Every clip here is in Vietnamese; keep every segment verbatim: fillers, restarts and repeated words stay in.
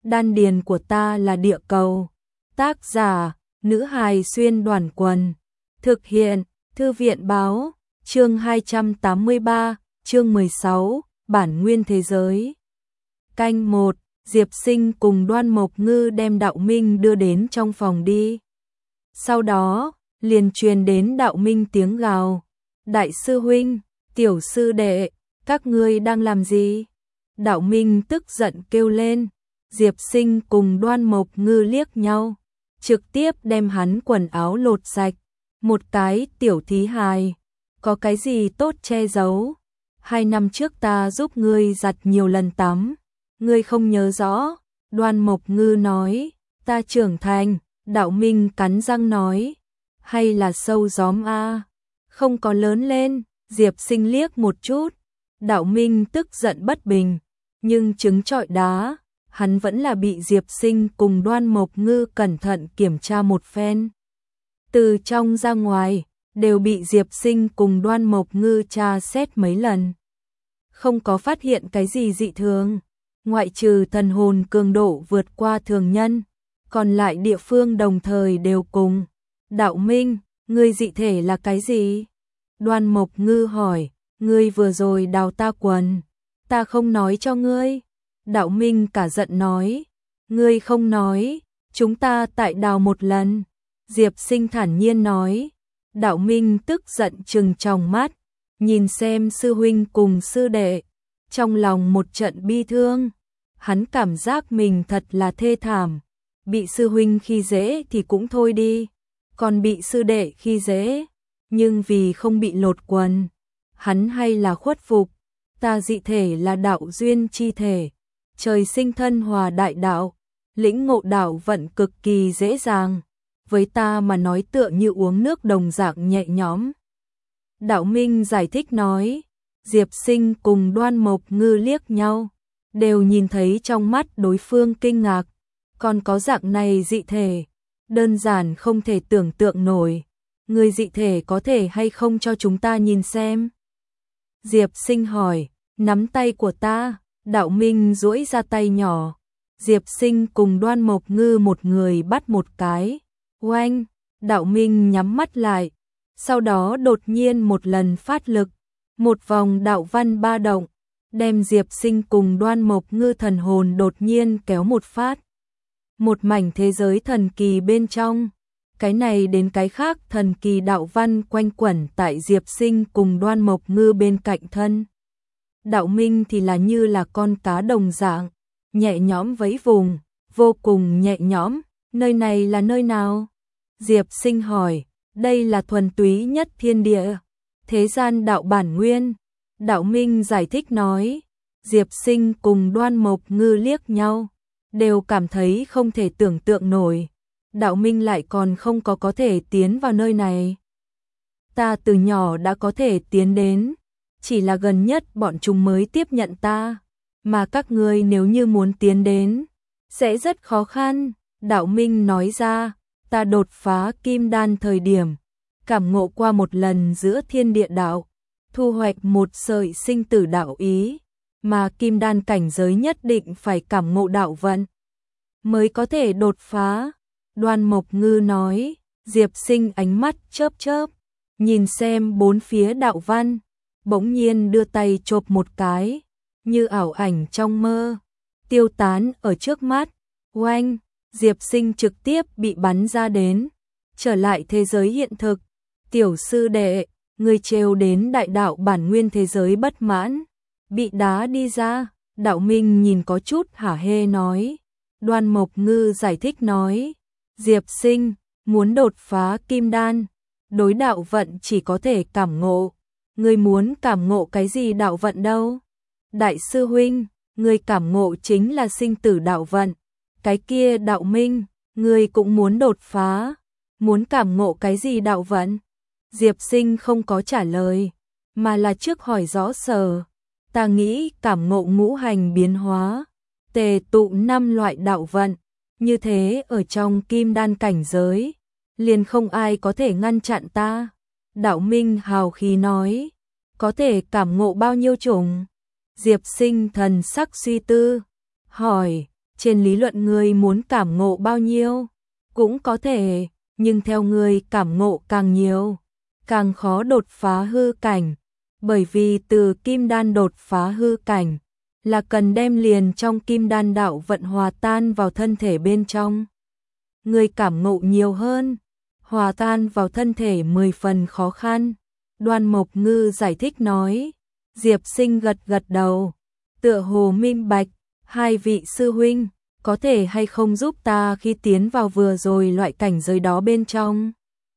đan điền của ta là địa cầu. Tác giả, nữ hài xuyên đoàn quần. Thực hiện, thư viện báo, chương hai trăm tám mươi ba, chương mười sáu, bản nguyên thế giới. Canh một, Diệp Sinh cùng Đoan Mộc Ngư đem Đạo Minh đưa đến trong phòng đi. Sau đó, liền truyền đến Đạo Minh tiếng gào. Đại sư huynh, tiểu sư đệ, các ngươi đang làm gì? Đạo Minh tức giận kêu lên. Diệp Sinh cùng Đoan Mộc Ngư liếc nhau, trực tiếp đem hắn quần áo lột sạch. Một cái tiểu thí hài, có cái gì tốt che giấu? Hai năm trước ta giúp ngươi giặt nhiều lần tắm, ngươi không nhớ rõ. Đoan Mộc Ngư nói, ta trưởng thành. Đạo Minh cắn răng nói, hay là sâu gióm a, không có lớn lên. Diệp Sinh liếc một chút, Đạo Minh tức giận bất bình, nhưng trứng trọi đá, hắn vẫn là bị Diệp Sinh cùng Đoan Mộc Ngư cẩn thận kiểm tra một phen. Từ trong ra ngoài, đều bị Diệp Sinh cùng Đoan Mộc Ngư tra xét mấy lần. Không có phát hiện cái gì dị thường, ngoại trừ thần hồn cường độ vượt qua thường nhân, còn lại địa phương đồng thời đều cùng. Đạo Minh, ngươi dị thể là cái gì? Đoan Mộc Ngư hỏi, ngươi vừa rồi đào ta quần, ta không nói cho ngươi. Đạo Minh cả giận nói, ngươi không nói, chúng ta tại đào một lần. Diệp Sinh thản nhiên nói. Đạo Minh tức giận trừng tròng mắt, nhìn xem sư huynh cùng sư đệ, trong lòng một trận bi thương. Hắn cảm giác mình thật là thê thảm, bị sư huynh khi dễ thì cũng thôi đi, còn bị sư đệ khi dễ, nhưng vì không bị lột quần, hắn hay là khuất phục. Ta dị thể là đạo duyên chi thể, trời sinh thân hòa đại đạo, lĩnh ngộ đạo vận cực kỳ dễ dàng, với ta mà nói tựa như uống nước đồng dạng nhẹ nhõm. Đạo Minh giải thích nói. Diệp Sinh cùng Đoan Mộc Ngư liếc nhau, đều nhìn thấy trong mắt đối phương kinh ngạc, còn có dạng này dị thể, đơn giản không thể tưởng tượng nổi. Người dị thể có thể hay không cho chúng ta nhìn xem? Diệp Sinh hỏi. Nắm tay của ta. Đạo Minh duỗi ra tay nhỏ, Diệp Sinh cùng Đoan Mộc Ngư một người bắt một cái. Oanh, Đạo Minh nhắm mắt lại, sau đó đột nhiên một lần phát lực, một vòng đạo văn ba động, đem Diệp Sinh cùng Đoan Mộc Ngư thần hồn đột nhiên kéo một phát. Một mảnh thế giới thần kỳ bên trong, cái này đến cái khác thần kỳ đạo văn quanh quẩn tại Diệp Sinh cùng Đoan Mộc Ngư bên cạnh thân. Đạo Minh thì là như là con cá đồng dạng, nhẹ nhõm vẫy vùng, vô cùng nhẹ nhõm. Nơi này là nơi nào? Diệp Sinh hỏi. Đây là thuần túy nhất thiên địa, thế gian đạo bản nguyên. Đạo Minh giải thích nói. Diệp Sinh cùng Đoan Mộc Ngư liếc nhau, đều cảm thấy không thể tưởng tượng nổi. Đạo Minh lại còn không có có thể tiến vào nơi này. Ta từ nhỏ đã có thể tiến đến, chỉ là gần nhất bọn chúng mới tiếp nhận ta, mà các ngươi nếu như muốn tiến đến, sẽ rất khó khăn. Đạo Minh nói ra, ta đột phá kim đan thời điểm, cảm ngộ qua một lần giữa thiên địa đạo, thu hoạch một sợi sinh tử đạo ý, mà kim đan cảnh giới nhất định phải cảm ngộ đạo vận, mới có thể đột phá. Đoan Mộc Ngư nói. Diệp Sinh ánh mắt chớp chớp, nhìn xem bốn phía đạo văn, bỗng nhiên đưa tay chộp một cái, như ảo ảnh trong mơ, tiêu tán ở trước mắt. Oanh, Diệp Sinh trực tiếp bị bắn ra đến, trở lại thế giới hiện thực. Tiểu sư đệ, người trêu đến đại đạo bản nguyên thế giới bất mãn, bị đá đi ra. Đạo Minh nhìn có chút hả hê nói. Đoan Mộc Ngư giải thích nói. Diệp Sinh, muốn đột phá kim đan, đối đạo vận chỉ có thể cảm ngộ. Ngươi muốn cảm ngộ cái gì đạo vận đâu? Đại sư huynh, ngươi cảm ngộ chính là sinh tử đạo vận. Cái kia Đạo Minh, ngươi cũng muốn đột phá, muốn cảm ngộ cái gì đạo vận? Diệp Sinh không có trả lời, mà là trước hỏi rõ sở. Ta nghĩ cảm ngộ ngũ hành biến hóa, tề tụ năm loại đạo vận, như thế ở trong kim đan cảnh giới, liền không ai có thể ngăn chặn ta. Đạo Minh hào khí nói. Có thể cảm ngộ bao nhiêu chủng? Diệp Sinh thần sắc suy tư, hỏi. trên lý luận ngươi muốn cảm ngộ bao nhiêu, cũng có thể, nhưng theo ngươi cảm ngộ càng nhiều, càng khó đột phá hư cảnh, bởi vì từ kim đan đột phá hư cảnh, là cần đem liền trong kim đan đạo vận hòa tan vào thân thể bên trong. Ngươi cảm ngộ nhiều hơn, hòa tan vào thân thể mười phần khó khăn. Đoan Mộc Ngư giải thích nói. Diệp Sinh gật gật đầu, tựa hồ minh bạch, hai vị sư huynh, có thể hay không giúp ta khi tiến vào vừa rồi loại cảnh giới đó bên trong.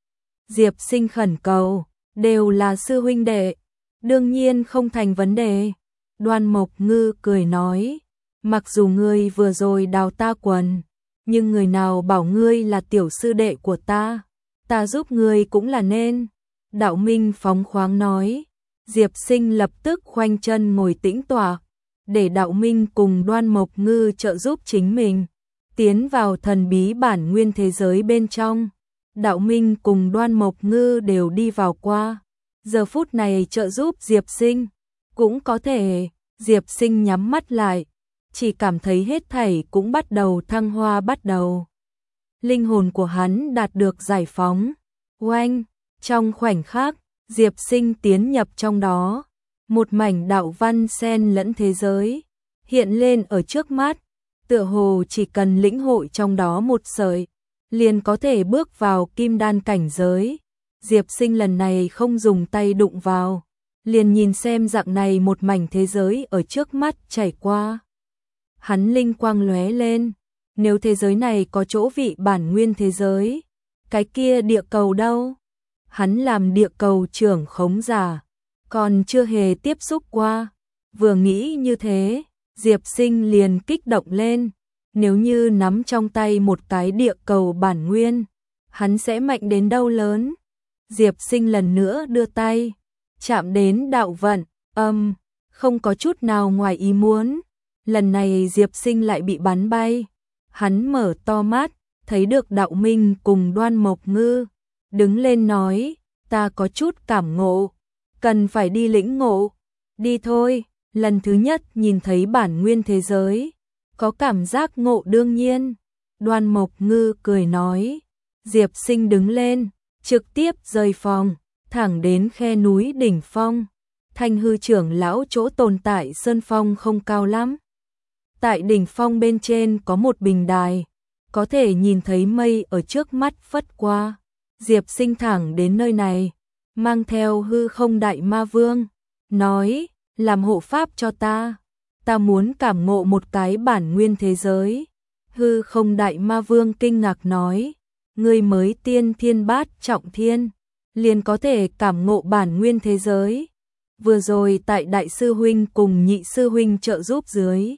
Diệp Sinh khẩn cầu, đều là sư huynh đệ, đương nhiên không thành vấn đề. Đoan Mộc Ngư cười nói, mặc dù ngươi vừa rồi đào ta quần, nhưng người nào bảo ngươi là tiểu sư đệ của ta, ta giúp ngươi cũng là nên. Đạo Minh phóng khoáng nói. Diệp Sinh lập tức khoanh chân ngồi tĩnh tọa, để Đạo Minh cùng Đoan Mộc Ngư trợ giúp chính mình, tiến vào thần bí bản nguyên thế giới bên trong. Đạo Minh cùng Đoan Mộc Ngư đều đi vào qua, giờ phút này trợ giúp Diệp Sinh, cũng có thể, Diệp Sinh nhắm mắt lại, chỉ cảm thấy hết thảy cũng bắt đầu thăng hoa bắt đầu. Linh hồn của hắn đạt được giải phóng, oanh, trong khoảnh khắc, Diệp Sinh tiến nhập trong đó, một mảnh đạo văn xen lẫn thế giới, hiện lên ở trước mắt, tựa hồ chỉ cần lĩnh hội trong đó một sợi, liền có thể bước vào kim đan cảnh giới. Diệp Sinh lần này không dùng tay đụng vào, liền nhìn xem dạng này một mảnh thế giới ở trước mắt chảy qua. Hắn linh quang lóe lên, nếu thế giới này có chỗ vị bản nguyên thế giới, cái kia địa cầu đâu? Hắn làm địa cầu trưởng khống giả, còn chưa hề tiếp xúc qua. Vừa nghĩ như thế, Diệp Sinh liền kích động lên. Nếu như nắm trong tay một cái địa cầu bản nguyên, hắn sẽ mạnh đến đâu lớn. Diệp Sinh lần nữa đưa tay, chạm đến đạo vận, âm, không có chút nào ngoài ý muốn. Lần này Diệp Sinh lại bị bắn bay. Hắn mở to mắt, thấy được Đạo Minh cùng Đoan Mộc Ngư. Đứng lên nói, ta có chút cảm ngộ, cần phải đi lĩnh ngộ. Đi thôi, lần thứ nhất nhìn thấy bản nguyên thế giới, có cảm giác ngộ đương nhiên. Đoan Mộc Ngư cười nói. Diệp Sinh đứng lên, trực tiếp rời phòng, thẳng đến khe núi đỉnh phong. Thanh hư trưởng lão chỗ tồn tại sơn phong không cao lắm. Tại đỉnh phong bên trên có một bình đài, có thể nhìn thấy mây ở trước mắt phất qua. Diệp Sinh thẳng đến nơi này, mang theo hư không đại ma vương, nói, làm hộ pháp cho ta, ta muốn cảm ngộ một cái bản nguyên thế giới. Hư không đại ma vương kinh ngạc nói, ngươi mới tiên thiên bát trọng thiên, liền có thể cảm ngộ bản nguyên thế giới. Vừa rồi tại đại sư huynh cùng nhị sư huynh trợ giúp dưới,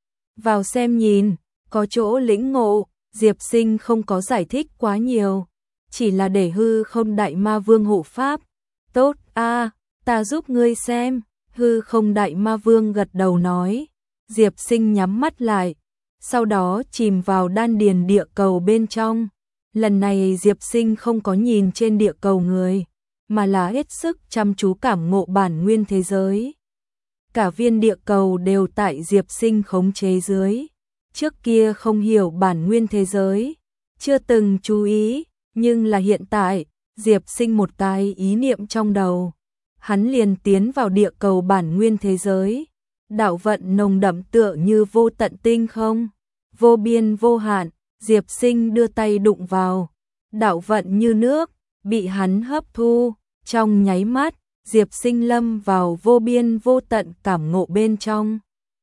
vào xem nhìn, có chỗ lĩnh ngộ. Diệp Sinh không có giải thích quá nhiều, chỉ là để hư không đại ma vương hộ pháp. Tốt a, ta giúp ngươi xem. Hư không đại ma vương gật đầu nói. Diệp Sinh nhắm mắt lại, sau đó chìm vào đan điền địa cầu bên trong. Lần này Diệp Sinh không có nhìn trên địa cầu người, mà là hết sức chăm chú cảm ngộ bản nguyên thế giới. Cả viên địa cầu đều tại Diệp Sinh khống chế dưới. Trước kia không hiểu bản nguyên thế giới, chưa từng chú ý, nhưng là hiện tại, Diệp Sinh một cái ý niệm trong đầu, hắn liền tiến vào địa cầu bản nguyên thế giới. Đạo vận nồng đậm tựa như vô tận tinh không, vô biên vô hạn. Diệp Sinh đưa tay đụng vào, đạo vận như nước, bị hắn hấp thu. Trong nháy mắt, Diệp Sinh lâm vào vô biên vô tận cảm ngộ bên trong.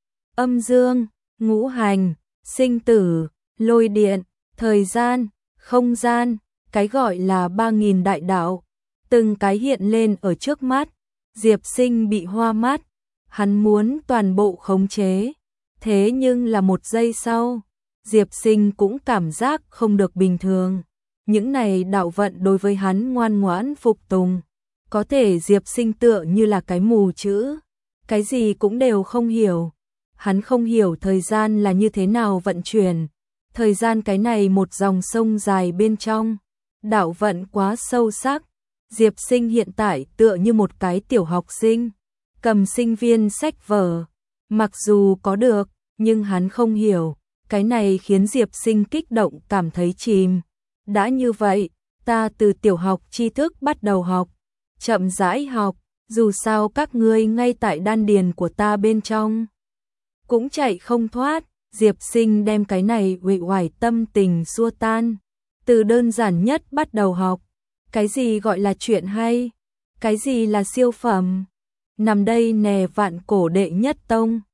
Âm dương, ngũ hành, sinh tử, lôi điện, thời gian, không gian, cái gọi là ba nghìn đại đạo, từng cái hiện lên ở trước mắt. Diệp Sinh bị hoa mắt, hắn muốn toàn bộ khống chế, thế nhưng là một giây sau, Diệp Sinh cũng cảm giác không được bình thường. Những này đạo vận đối với hắn ngoan ngoãn phục tùng, có thể Diệp Sinh tựa như là cái mù chữ, cái gì cũng đều không hiểu. Hắn không hiểu thời gian là như thế nào vận chuyển, thời gian cái này một dòng sông dài bên trong, đạo vận quá sâu sắc. Diệp Sinh hiện tại tựa như một cái tiểu học sinh, cầm sinh viên sách vở, mặc dù có được, nhưng hắn không hiểu, Cái này khiến Diệp Sinh kích động cảm thấy chìm. Đã như vậy, ta từ tiểu học tri thức bắt đầu học, chậm rãi học, dù sao các ngươi ngay tại đan điền của ta bên trong cũng chạy không thoát. Diệp Sinh đem cái này uể oải tâm tình xua tan, từ đơn giản nhất bắt đầu học. Cái gì gọi là chuyện hay? Cái gì là siêu phẩm? Nằm đây nè, vạn cổ đệ nhất tông,